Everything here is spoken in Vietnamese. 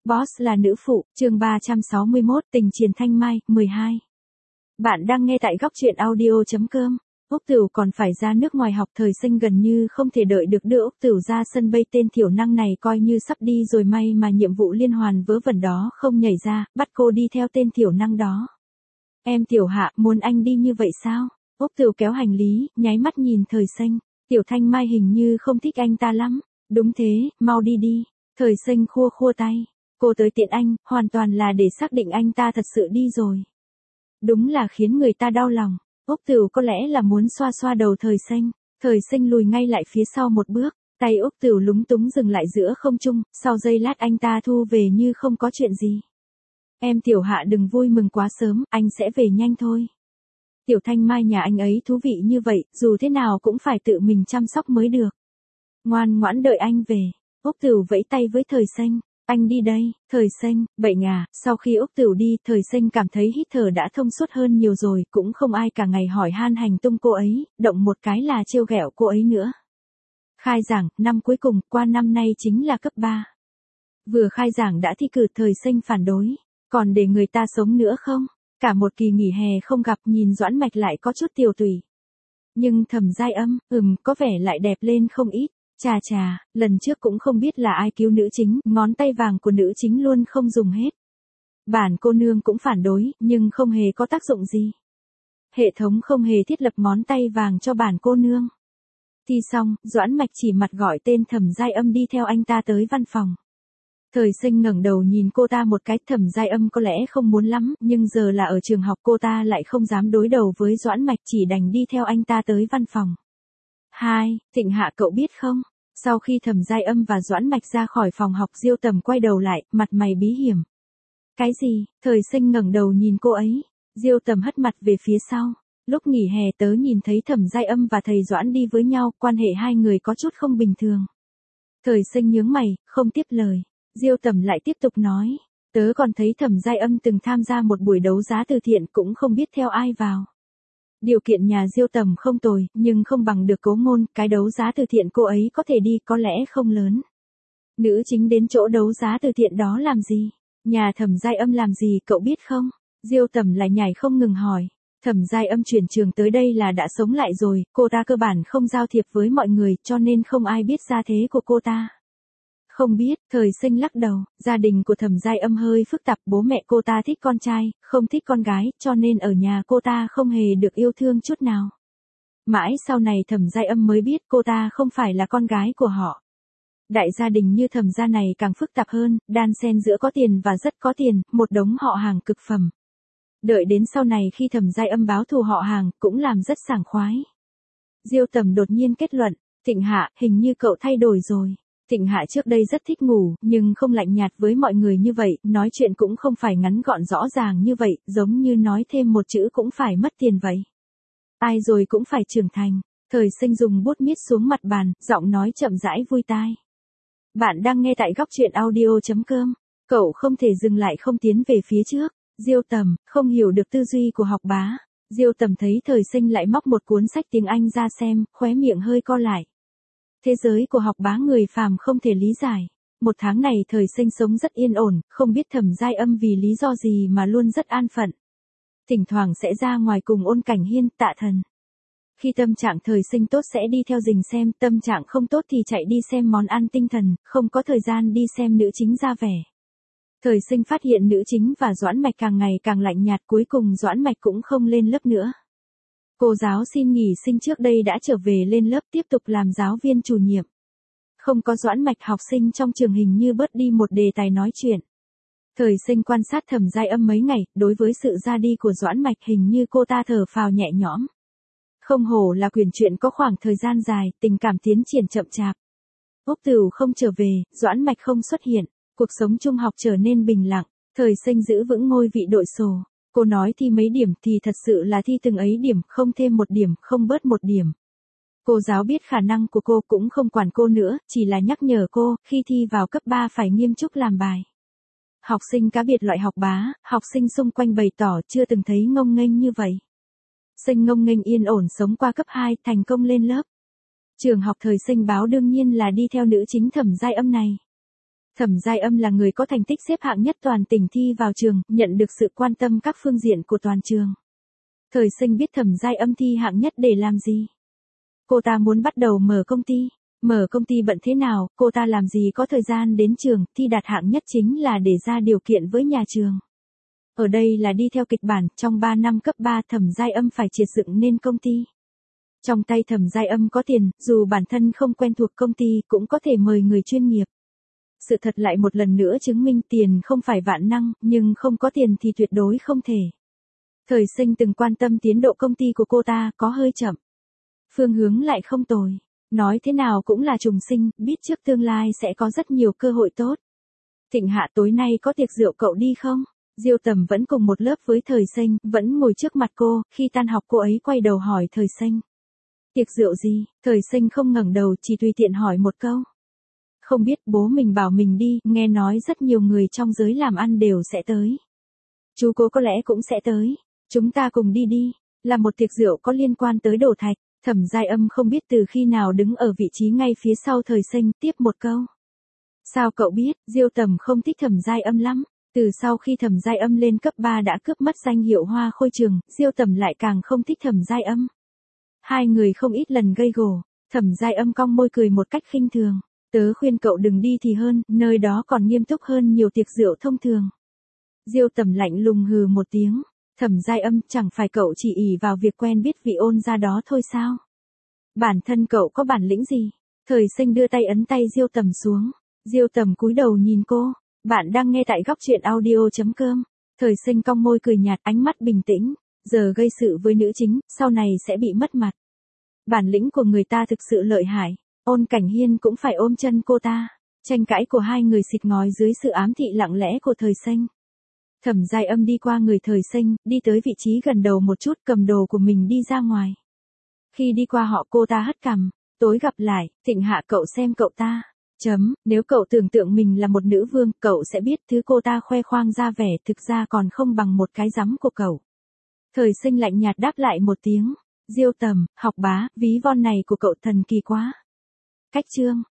Boss là nữ phụ, chương 361, tình Triền Thanh Mai, 12. Bạn đang nghe tại góc truyện audio.com. Úc Tửu còn phải ra nước ngoài học, thời sinh gần như không thể đợi được đưa Úc Tửu ra sân bay. Tên thiểu năng này coi như sắp đi rồi, may mà nhiệm vụ liên hoàn vớ vẩn đó không nhảy ra, bắt cô đi theo tên thiểu năng đó. Em Tiểu Hạ, muốn anh đi như vậy sao? Úc Tửu kéo hành lý, nháy mắt nhìn thời sinh. Tiểu Thanh Mai hình như không thích anh ta lắm. Đúng thế, mau đi đi. Thời sinh khua khua tay. Cô tới tiện anh, hoàn toàn là để xác định anh ta thật sự đi rồi. Đúng là khiến người ta đau lòng. Úc Tửu có lẽ là muốn xoa xoa đầu thời sinh. Thời sinh lùi ngay lại phía sau một bước. Tay Úc Tửu lúng túng dừng lại giữa không trung. Sau giây lát anh ta thu về như không có chuyện gì. Em Tiểu Hạ đừng vui mừng quá sớm, anh sẽ về nhanh thôi. Tiểu Thanh Mai nhà anh ấy thú vị như vậy, dù thế nào cũng phải tự mình chăm sóc mới được. Ngoan ngoãn đợi anh về. Úc Tửu vẫy tay với thời sinh. Anh đi đây. Thời sinh, bệnh à? Sau khi Úc Tửu đi, thời sinh cảm thấy hít thở đã thông suốt hơn nhiều rồi, cũng không ai cả ngày hỏi han hành tung cô ấy, động một cái là trêu ghẹo cô ấy nữa. Khai giảng, năm cuối cùng, qua năm nay chính là cấp 3. Vừa khai giảng đã thi cử, thời sinh phản đối. Còn để người ta sống nữa không? Cả một kỳ nghỉ hè không gặp, nhìn Doãn Mạch lại có chút tiều tụy. Nhưng Thẩm Giai Âm, có vẻ lại đẹp lên không ít. Chà chà, lần trước cũng không biết là ai cứu nữ chính, ngón tay vàng của nữ chính luôn không dùng hết. Bản cô nương cũng phản đối, nhưng không hề có tác dụng gì. Hệ thống không hề thiết lập ngón tay vàng cho bản cô nương. Thi xong, Doãn Mạch chỉ mặt gọi tên Thẩm Giai Âm đi theo anh ta tới văn phòng. Thời sinh ngẩng đầu nhìn cô ta một cái. Thẩm Giai Âm có lẽ không muốn lắm, nhưng giờ là ở trường học cô ta lại không dám đối đầu với Doãn Mạch, chỉ đành đi theo anh ta tới văn phòng. Thịnh Hạ cậu biết không? Sau khi Thẩm Giai Âm và Doãn Mạch ra khỏi phòng học, Diêu Tầm quay đầu lại, mặt mày bí hiểm. Cái gì? Thời sinh ngẩng đầu nhìn cô ấy. Diêu Tầm hất mặt về phía sau. Lúc nghỉ hè tớ nhìn thấy Thẩm Giai Âm và thầy Doãn đi với nhau, quan hệ hai người có chút không bình thường. Thời sinh nhướng mày, không tiếp lời. Diêu Tầm lại tiếp tục nói. Tớ còn thấy Thẩm Giai Âm từng tham gia một buổi đấu giá từ thiện, cũng không biết theo ai vào. Điều kiện nhà Diêu Tầm không tồi, nhưng không bằng được Cố Ngôn, cái đấu giá từ thiện cô ấy có thể đi có lẽ không lớn. Nữ chính đến chỗ đấu giá từ thiện đó làm gì? Nhà Thẩm Giai Âm làm gì cậu biết không? Diêu Tầm lại nhảy không ngừng hỏi. Thẩm Giai Âm chuyển trường tới đây là đã sống lại rồi, cô ta cơ bản không giao thiệp với mọi người, cho nên không ai biết gia thế của cô ta. Không biết, thời sinh lắc đầu, gia đình của Thẩm Giai Âm hơi phức tạp, bố mẹ cô ta thích con trai, không thích con gái, cho nên ở nhà cô ta không hề được yêu thương chút nào. Mãi sau này Thẩm Giai Âm mới biết cô ta không phải là con gái của họ. Đại gia đình như Thẩm gia này càng phức tạp hơn, đan xen giữa có tiền và rất có tiền, một đống họ hàng cực phẩm. Đợi đến sau này khi Thẩm Giai Âm báo thù họ hàng, cũng làm rất sảng khoái. Diêu Tầm đột nhiên kết luận, Thịnh Hạ, hình như cậu thay đổi rồi. Thịnh Hạ trước đây rất thích ngủ, nhưng không lạnh nhạt với mọi người như vậy, nói chuyện cũng không phải ngắn gọn rõ ràng như vậy, giống như nói thêm một chữ cũng phải mất tiền vậy. Ai rồi cũng phải trưởng thành. Thời sinh dùng bút miết xuống mặt bàn, giọng nói chậm rãi vui tai. Bạn đang nghe tại góc truyện audio.com. Cậu không thể dừng lại không tiến về phía trước. Diêu Tầm, không hiểu được tư duy của học bá. Diêu Tầm thấy thời sinh lại móc một cuốn sách tiếng Anh ra xem, khóe miệng hơi co lại. Thế giới của học bá người phàm không thể lý giải. Một tháng này thời sinh sống rất yên ổn, không biết Thẩm Giai Âm vì lý do gì mà luôn rất an phận. Thỉnh thoảng sẽ ra ngoài cùng Ôn Cảnh Hiên, Tạ Thần. Khi tâm trạng thời sinh tốt sẽ đi theo rình xem, tâm trạng không tốt thì chạy đi xem món ăn tinh thần, không có thời gian đi xem nữ chính ra vẻ. Thời sinh phát hiện nữ chính và Doãn Mạch càng ngày càng lạnh nhạt, cuối cùng Doãn Mạch cũng không lên lớp nữa. Cô giáo xin nghỉ sinh trước đây đã trở về lên lớp tiếp tục làm giáo viên chủ nhiệm. Không có Doãn Mạch, học sinh trong trường hình như bớt đi một đề tài nói chuyện. Thời sinh quan sát Thẩm Giai Âm mấy ngày, đối với sự ra đi của Doãn Mạch hình như cô ta thở phào nhẹ nhõm. Không hổ là quyển truyện có khoảng thời gian dài, tình cảm tiến triển chậm chạp. Úc Tửu không trở về, Doãn Mạch không xuất hiện, cuộc sống trung học trở nên bình lặng, thời sinh giữ vững ngôi vị đội sổ. Cô nói thi mấy điểm thì thật sự là thi từng ấy điểm, không thêm một điểm, không bớt một điểm. Cô giáo biết khả năng của cô cũng không quản cô nữa, chỉ là nhắc nhở cô, khi thi vào cấp 3 phải nghiêm túc làm bài. Học sinh cá biệt loại học bá, học sinh xung quanh bày tỏ chưa từng thấy ngông nghênh như vậy. Sinh ngông nghênh yên ổn sống qua cấp 2, thành công lên lớp. Trường học thời sinh báo đương nhiên là đi theo nữ chính Thẩm Giai Âm này. Thẩm Giai Âm là người có thành tích xếp hạng nhất toàn tỉnh thi vào trường, nhận được sự quan tâm các phương diện của toàn trường. Thời sinh biết Thẩm Giai Âm thi hạng nhất để làm gì? Cô ta muốn bắt đầu mở công ty. Mở công ty bận thế nào, cô ta làm gì có thời gian đến trường, thi đạt hạng nhất chính là để ra điều kiện với nhà trường. Ở đây là đi theo kịch bản, trong 3 năm cấp 3 Thẩm Giai Âm phải triệt dựng nên công ty. Trong tay Thẩm Giai Âm có tiền, dù bản thân không quen thuộc công ty cũng có thể mời người chuyên nghiệp. Sự thật lại một lần nữa chứng minh tiền không phải vạn năng, nhưng không có tiền thì tuyệt đối không thể. Thời sinh từng quan tâm tiến độ công ty của cô ta có hơi chậm. Phương hướng lại không tồi. Nói thế nào cũng là trùng sinh, biết trước tương lai sẽ có rất nhiều cơ hội tốt. Thịnh Hạ tối nay có tiệc rượu cậu đi không? Diêu Tầm vẫn cùng một lớp với Thời Sinh, vẫn ngồi trước mặt cô, khi tan học cô ấy quay đầu hỏi Thời Sinh. Tiệc rượu gì? Thời Sinh không ngẩng đầu, chỉ tùy tiện hỏi một câu. Không biết, bố mình bảo mình đi, nghe nói rất nhiều người trong giới làm ăn đều sẽ tới. Chú Cố có lẽ cũng sẽ tới. Chúng ta cùng đi đi. Là một tiệc rượu có liên quan tới đổ thạch. Thẩm Giai Âm không biết từ khi nào đứng ở vị trí ngay phía sau Thời Sinh, tiếp một câu. Sao cậu biết? Diêu Tầm không thích Thẩm Giai Âm lắm. Từ sau khi Thẩm Giai Âm lên cấp 3 đã cướp mất danh hiệu Hoa Khôi Trường, Diêu Tầm lại càng không thích Thẩm Giai Âm. Hai người không ít lần gây gổ. Thẩm Giai Âm cong môi cười một cách khinh thường. Tớ khuyên cậu đừng đi thì hơn, nơi đó còn nghiêm túc hơn nhiều tiệc rượu thông thường. Diêu Tầm lạnh lùng hừ một tiếng. Thẩm Giai Âm, chẳng phải cậu chỉ ỷ vào việc quen biết vị ôn ra đó thôi sao? Bản thân cậu có bản lĩnh gì? Thời Sinh đưa tay ấn tay Diêu Tầm xuống. Diêu Tầm cúi đầu nhìn cô. Bạn đang nghe tại góc truyện audio.com. Thời Sinh cong môi cười nhạt, ánh mắt bình tĩnh. Giờ gây sự với nữ chính, sau này sẽ bị mất mặt. Bản lĩnh của người ta thực sự lợi hại. Ôn Cảnh Hiên cũng phải ôm chân cô ta. Tranh cãi của hai người xịt ngói dưới sự ám thị lặng lẽ của Thời Sinh. Thẩm Giai Âm đi qua người Thời Sinh, đi tới vị trí gần đầu một chút, cầm đồ của mình đi ra ngoài. Khi đi qua họ cô ta hất cằm. Tối gặp lại, Thịnh Hạ cậu xem cậu ta. Nếu cậu tưởng tượng mình là một nữ vương, cậu sẽ biết thứ cô ta khoe khoang ra vẻ thực ra còn không bằng một cái rắm của cậu. Thời Sinh lạnh nhạt đáp lại một tiếng. Diêu Tầm, học bá, ví von này của cậu thần kỳ quá. Cách chương.